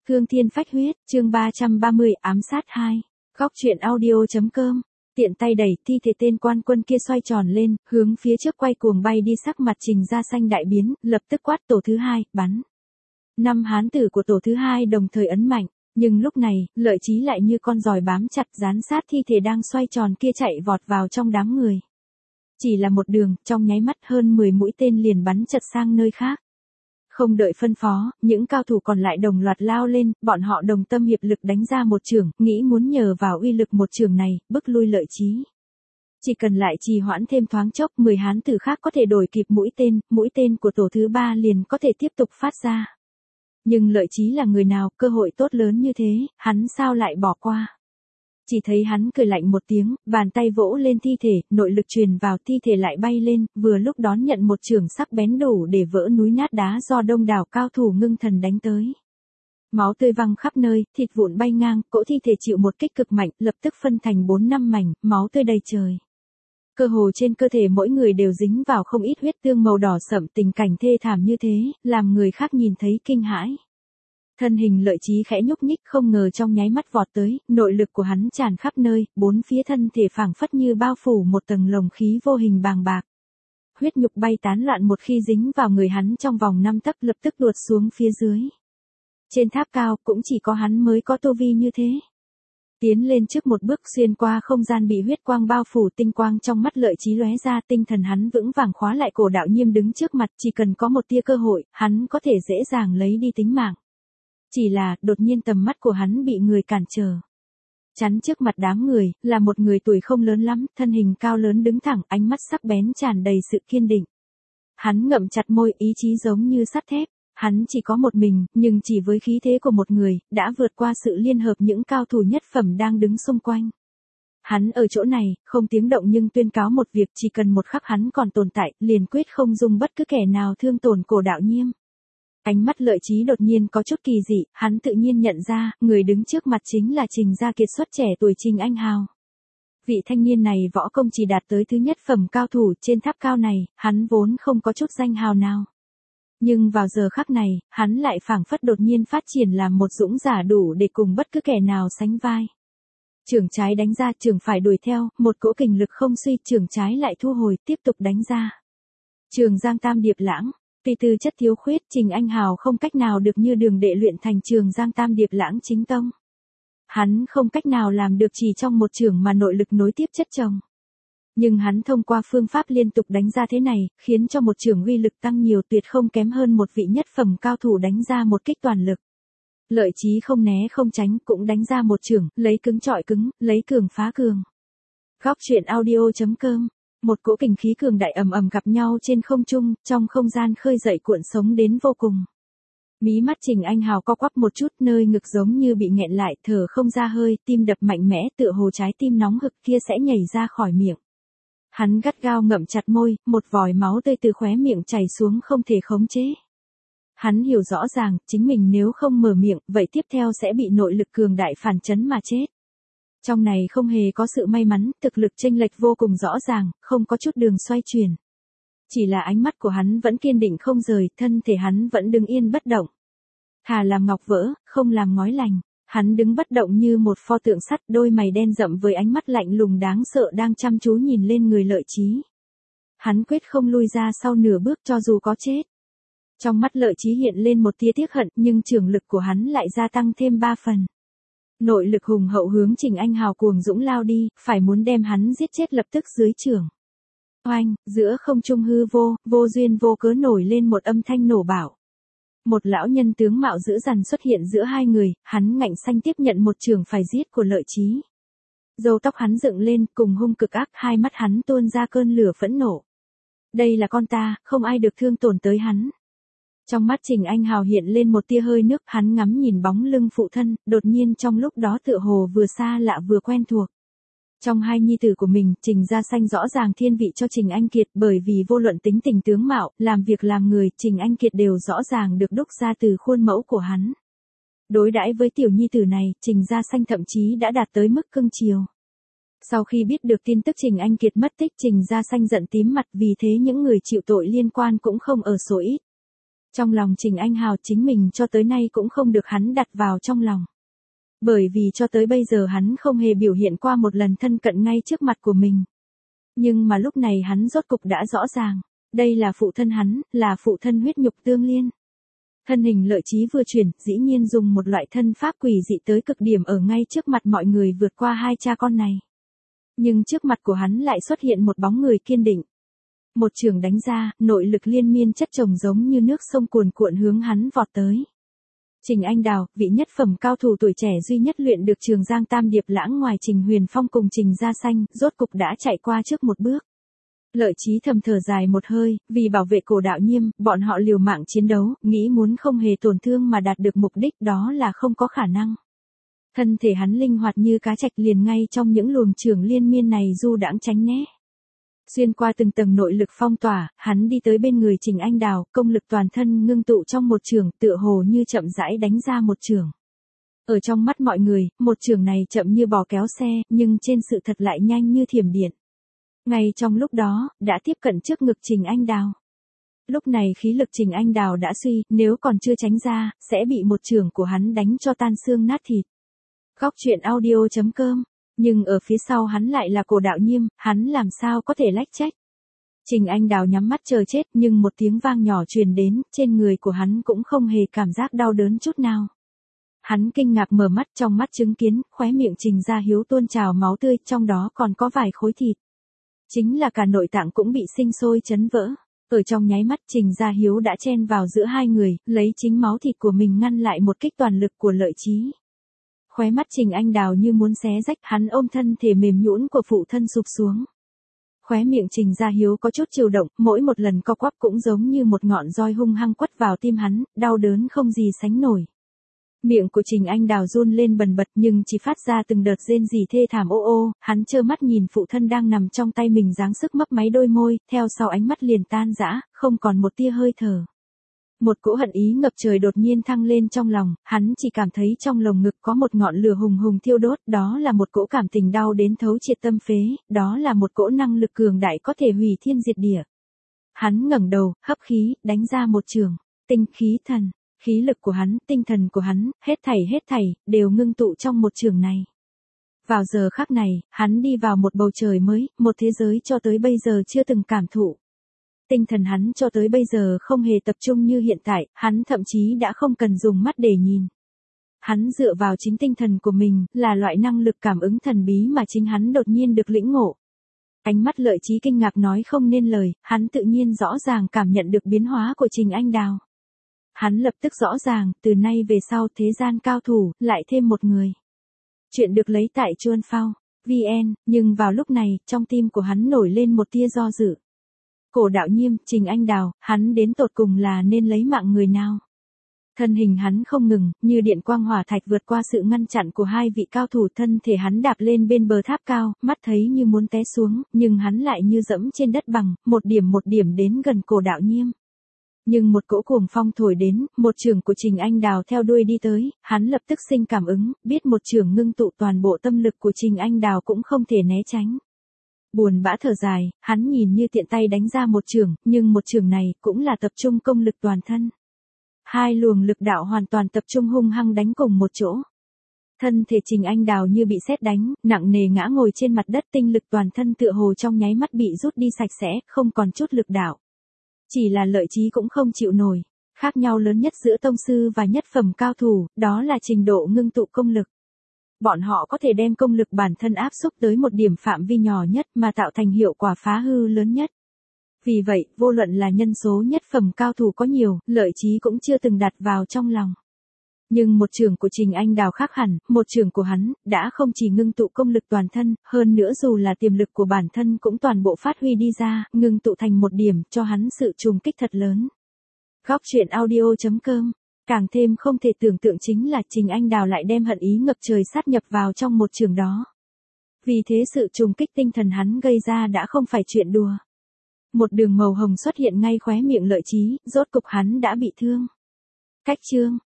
Thương thiên phách huyết, chương 330, ám sát 2. Góc truyện audio.com. Tiện tay đẩy thi thể tên quan quân kia xoay tròn lên, hướng phía trước quay cuồng bay đi, sắc mặt Trình Gia Xanh đại biến, lập tức quát tổ thứ hai, bắn. 5 hán tử của tổ thứ hai đồng thời ấn mạnh, nhưng lúc này, Lợi Chí lại như con giòi bám chặt dán sát thi thể đang xoay tròn kia chạy vọt vào trong đám người. Chỉ là một đường, trong nháy mắt hơn 10 mũi tên liền bắn chật sang nơi khác. Không đợi phân phó, những cao thủ còn lại đồng loạt lao lên, bọn họ đồng tâm hiệp lực đánh ra một chưởng, nghĩ muốn nhờ vào uy lực một chưởng này, bức lui Lợi Chí. Chỉ cần lại trì hoãn thêm thoáng chốc, 10 hán tử khác có thể đổi kịp mũi tên của tổ thứ 3 liền có thể tiếp tục phát ra. Nhưng Lợi Chí là người nào, cơ hội tốt lớn như thế, hắn sao lại bỏ qua. Chỉ thấy hắn cười lạnh một tiếng, bàn tay vỗ lên thi thể, nội lực truyền vào thi thể lại bay lên, vừa lúc đón nhận một chưởng sắc bén đủ để vỡ núi nát đá do đông đảo cao thủ ngưng thần đánh tới. Máu tươi văng khắp nơi, thịt vụn bay ngang, cỗ thi thể chịu một kích cực mạnh, lập tức phân thành 4-5 mảnh, máu tươi đầy trời. Cơ hồ trên cơ thể mỗi người đều dính vào không ít huyết tương màu đỏ sẫm, tình cảnh thê thảm như thế, làm người khác nhìn thấy kinh hãi. Thân hình Lợi Chí khẽ nhúc nhích, không ngờ trong nháy mắt vọt tới, nội lực của hắn tràn khắp nơi, bốn phía thân thể phảng phất như bao phủ một tầng lồng khí vô hình bàng bạc. Huyết nhục bay tán loạn, một khi dính vào người hắn trong vòng 5 tấc lập tức đuột xuống phía dưới. Trên tháp cao cũng chỉ có hắn mới có tu vi như thế. Tiến lên trước một bước, xuyên qua không gian bị huyết quang bao phủ, tinh quang trong mắt Lợi Chí lóe ra, tinh thần hắn vững vàng khóa lại cổ đạo Nhiêm đứng trước mặt, chỉ cần có một tia cơ hội, hắn có thể dễ dàng lấy đi tính mạng. Chỉ là, đột nhiên tầm mắt của hắn bị người cản trở. Chắn trước mặt đám người, là một người tuổi không lớn lắm, thân hình cao lớn đứng thẳng, ánh mắt sắc bén tràn đầy sự kiên định. Hắn ngậm chặt môi, ý chí giống như sắt thép. Hắn chỉ có một mình, nhưng chỉ với khí thế của một người, đã vượt qua sự liên hợp những cao thủ nhất phẩm đang đứng xung quanh. Hắn ở chỗ này, không tiếng động nhưng tuyên cáo một việc, chỉ cần một khắc hắn còn tồn tại, liền quyết không dung bất cứ kẻ nào thương tổn cổ đạo Nhiêm. Ánh mắt Lợi Chí đột nhiên có chút kỳ dị, hắn tự nhiên nhận ra, người đứng trước mặt chính là Trình Gia kiệt xuất trẻ tuổi Trình Anh Hào. Vị thanh niên này võ công chỉ đạt tới thứ nhất phẩm cao thủ, trên tháp cao này, hắn vốn không có chút danh hào nào. Nhưng vào giờ khắc này, hắn lại phảng phất đột nhiên phát triển làm một dũng giả đủ để cùng bất cứ kẻ nào sánh vai. Chưởng trái đánh ra, chưởng phải đuổi theo, một cỗ kình lực không suy, chưởng trái lại thu hồi, tiếp tục đánh ra. Trường Giang Tam Điệp Lãng. Vì tư chất thiếu khuyết, Trình Anh Hào không cách nào được như Đường Đệ luyện thành Trường Giang Tam Điệp Lãng chính tông. Hắn không cách nào làm được chỉ trong một chưởng mà nội lực nối tiếp chất chồng. Nhưng hắn thông qua phương pháp liên tục đánh ra thế này, khiến cho một chưởng uy lực tăng nhiều, tuyệt không kém hơn một vị nhất phẩm cao thủ đánh ra một kích toàn lực. Lợi Chí không né không tránh, cũng đánh ra một chưởng, lấy cứng chọi cứng, lấy cường phá cường. Góc truyện audio.com. Một cỗ kình khí cường đại ầm ầm gặp nhau trên không trung, trong không gian khơi dậy cuộn sống đến vô cùng. Mí mắt Trình Anh Hào co quắp một chút, nơi ngực giống như bị nghẹn lại, thở không ra hơi, tim đập mạnh mẽ, tựa hồ trái tim nóng hực kia sẽ nhảy ra khỏi miệng. Hắn gắt gao ngậm chặt môi, một vòi máu tươi từ khóe miệng chảy xuống không thể khống chế. Hắn hiểu rõ ràng, chính mình nếu không mở miệng, vậy tiếp theo sẽ bị nội lực cường đại phản chấn mà chết. Trong này không hề có sự may mắn, thực lực chênh lệch vô cùng rõ ràng, không có chút đường xoay chuyển. Chỉ là ánh mắt của hắn vẫn kiên định không rời, thân thể hắn vẫn đứng yên bất động. Thà làm ngọc vỡ, không làm ngói lành. Hắn đứng bất động như một pho tượng sắt, đôi mày đen rậm với ánh mắt lạnh lùng đáng sợ đang chăm chú nhìn lên người Lợi Chí. Hắn quyết không lui ra sau nửa bước cho dù có chết. Trong mắt Lợi Chí hiện lên một tia tiếc hận, nhưng trường lực của hắn lại gia tăng thêm 3 phần. Nội lực hùng hậu hướng Trình Anh Hào cuồng dũng lao đi, phải muốn đem hắn giết chết lập tức dưới chưởng. Oanh, giữa không trung hư vô duyên vô cớ nổi lên một âm thanh nổ bạo. Một lão nhân tướng mạo dữ dằn xuất hiện giữa hai người, hắn ngạnh xanh tiếp nhận một chưởng phải giết của Lợi Chí. Râu tóc hắn dựng lên, cùng hung cực ác, hai mắt hắn tuôn ra cơn lửa phẫn nộ. Đây là con ta, không ai được thương tổn tới hắn. Trong mắt Trình Anh Hào hiện lên một tia hơi nước, hắn ngắm nhìn bóng lưng phụ thân, đột nhiên trong lúc đó tựa hồ vừa xa lạ vừa quen thuộc. Trong hai nhi tử của mình, Trình Gia Xanh rõ ràng thiên vị cho Trình Anh Kiệt, bởi vì vô luận tính tình tướng mạo, làm việc làm người, Trình Anh Kiệt đều rõ ràng được đúc ra từ khuôn mẫu của hắn. Đối đãi với tiểu nhi tử này, Trình Gia Xanh thậm chí đã đạt tới mức cưng chiều. Sau khi biết được tin tức Trình Anh Kiệt mất tích, Trình Gia Xanh giận tím mặt, vì thế những người chịu tội liên quan cũng không ở số ít. Trong lòng Trình Anh Hào chính mình cho tới nay cũng không được hắn đặt vào trong lòng. Bởi vì cho tới bây giờ hắn không hề biểu hiện qua một lần thân cận ngay trước mặt của mình. Nhưng mà lúc này hắn rốt cục đã rõ ràng, đây là phụ thân hắn, là phụ thân huyết nhục tương liên. Thân hình Lợi Chí vừa chuyển, dĩ nhiên dùng một loại thân pháp quỷ dị tới cực điểm ở ngay trước mặt mọi người vượt qua hai cha con này. Nhưng trước mặt của hắn lại xuất hiện một bóng người kiên định. Một chưởng đánh ra, nội lực liên miên chất chồng giống như nước sông cuồn cuộn hướng hắn vọt tới. Trình Anh Đào, vị nhất phẩm cao thủ tuổi trẻ duy nhất luyện được Trường Giang Tam Điệp Lãng ngoài Trình Huyền Phong cùng Trình Gia Xanh, rốt cục đã chạy qua trước một bước. Lợi Chí thầm thở dài một hơi, vì bảo vệ Cổ Đạo Nhiêm, bọn họ liều mạng chiến đấu, nghĩ muốn không hề tổn thương mà đạt được mục đích đó là không có khả năng. Thân thể hắn linh hoạt như cá trạch liền ngay trong những luồng chưởng liên miên này du đãng tránh né. Xuyên qua từng tầng nội lực phong tỏa, hắn đi tới bên người Trình Anh Đào, công lực toàn thân ngưng tụ trong một chưởng, tựa hồ như chậm rãi đánh ra một chưởng. Ở trong mắt mọi người, một chưởng này chậm như bò kéo xe, nhưng trên sự thật lại nhanh như thiểm điện. Ngay trong lúc đó, đã tiếp cận trước ngực Trình Anh Đào. Lúc này khí lực Trình Anh Đào đã suy, nếu còn chưa tránh ra, sẽ bị một chưởng của hắn đánh cho tan xương nát thịt. Góc truyện audio.com. Nhưng ở phía sau hắn lại là Cổ Đạo Nhiêm, hắn làm sao có thể lách trách. Trình Anh Đào nhắm mắt chờ chết, nhưng một tiếng vang nhỏ truyền đến, trên người của hắn cũng không hề cảm giác đau đớn chút nào. Hắn kinh ngạc mở mắt, trong mắt chứng kiến, khóe miệng Trình Gia Hiếu tuôn trào máu tươi, trong đó còn có vài khối thịt. Chính là cả nội tạng cũng bị sinh sôi chấn vỡ. Ở trong nháy mắt Trình Gia Hiếu đã chen vào giữa hai người, lấy chính máu thịt của mình ngăn lại một kích toàn lực của Lợi Chí. Khóe mắt Trình Anh Đào như muốn xé rách, hắn ôm thân thể mềm nhũn của phụ thân sụp xuống. Khóe miệng Trình Gia Hiếu có chút chịu động, mỗi một lần co quắp cũng giống như một ngọn roi hung hăng quất vào tim hắn, đau đớn không gì sánh nổi. Miệng của Trình Anh Đào run lên bần bật nhưng chỉ phát ra từng đợt rên rỉ thê thảm ô ô, hắn trơ mắt nhìn phụ thân đang nằm trong tay mình giáng sức mấp máy đôi môi, theo sau ánh mắt liền tan rã, không còn một tia hơi thở. Một cỗ hận ý ngập trời đột nhiên thăng lên trong lòng, hắn chỉ cảm thấy trong lồng ngực có một ngọn lửa hùng hùng thiêu đốt, đó là một cỗ cảm tình đau đến thấu triệt tâm phế, đó là một cỗ năng lực cường đại có thể hủy thiên diệt địa. Hắn ngẩng đầu, hấp khí, đánh ra một chưởng, tinh khí thần, khí lực của hắn, tinh thần của hắn, hết thảy, đều ngưng tụ trong một chưởng này. Vào giờ khắc này, hắn đi vào một bầu trời mới, một thế giới cho tới bây giờ chưa từng cảm thụ. Tinh thần hắn cho tới bây giờ không hề tập trung như hiện tại, hắn thậm chí đã không cần dùng mắt để nhìn. Hắn dựa vào chính tinh thần của mình, là loại năng lực cảm ứng thần bí mà chính hắn đột nhiên được lĩnh ngộ. Ánh mắt Lợi Chí kinh ngạc nói không nên lời, hắn tự nhiên rõ ràng cảm nhận được biến hóa của Trình Anh Đào. Hắn lập tức rõ ràng, từ nay về sau thế gian cao thủ, lại thêm một người. Chuyện được lấy tại Chuan Phao, VN, nhưng vào lúc này, trong tim của hắn nổi lên một tia do dự. Cổ Đạo Nhiêm, Trình Anh Đào, hắn đến tột cùng là nên lấy mạng người nào? Thân hình hắn không ngừng, như điện quang hỏa thạch vượt qua sự ngăn chặn của hai vị cao thủ, thân thể hắn đạp lên bên bờ tháp cao, mắt thấy như muốn té xuống, nhưng hắn lại như dẫm trên đất bằng, một điểm đến gần Cổ Đạo Nhiêm. Nhưng một cỗ cuồng phong thổi đến, một chưởng của Trình Anh Đào theo đuôi đi tới, hắn lập tức sinh cảm ứng, biết một chưởng ngưng tụ toàn bộ tâm lực của Trình Anh Đào cũng không thể né tránh. Buồn bã thở dài, hắn nhìn như tiện tay đánh ra một chưởng, nhưng một chưởng này cũng là tập trung công lực toàn thân. Hai luồng lực đạo hoàn toàn tập trung hung hăng đánh cùng một chỗ. Thân thể Trình Anh Đào như bị sét đánh, nặng nề ngã ngồi trên mặt đất, tinh lực toàn thân tựa hồ trong nháy mắt bị rút đi sạch sẽ, không còn chút lực đạo. Chỉ là Lợi Chí cũng không chịu nổi. Khác nhau lớn nhất giữa tông sư và nhất phẩm cao thủ, đó là trình độ ngưng tụ công lực. Bọn họ có thể đem công lực bản thân áp xúc tới một điểm phạm vi nhỏ nhất mà tạo thành hiệu quả phá hư lớn nhất. Vì vậy, vô luận là nhân số nhất phẩm cao thủ có nhiều, Lợi Chí cũng chưa từng đặt vào trong lòng. Nhưng một chưởng của Trình Anh Đào khác hẳn, một chưởng của hắn, đã không chỉ ngưng tụ công lực toàn thân, hơn nữa dù là tiềm lực của bản thân cũng toàn bộ phát huy đi ra, ngưng tụ thành một điểm, cho hắn sự trùng kích thật lớn. Góc truyện audio.com. Càng thêm không thể tưởng tượng chính là Trình Anh Đào lại đem hận ý ngập trời sát nhập vào trong một chưởng đó. Vì thế sự trùng kích tinh thần hắn gây ra đã không phải chuyện đùa. Một đường màu hồng xuất hiện ngay khóe miệng Lợi Chí, rốt cục hắn đã bị thương. Cách chương.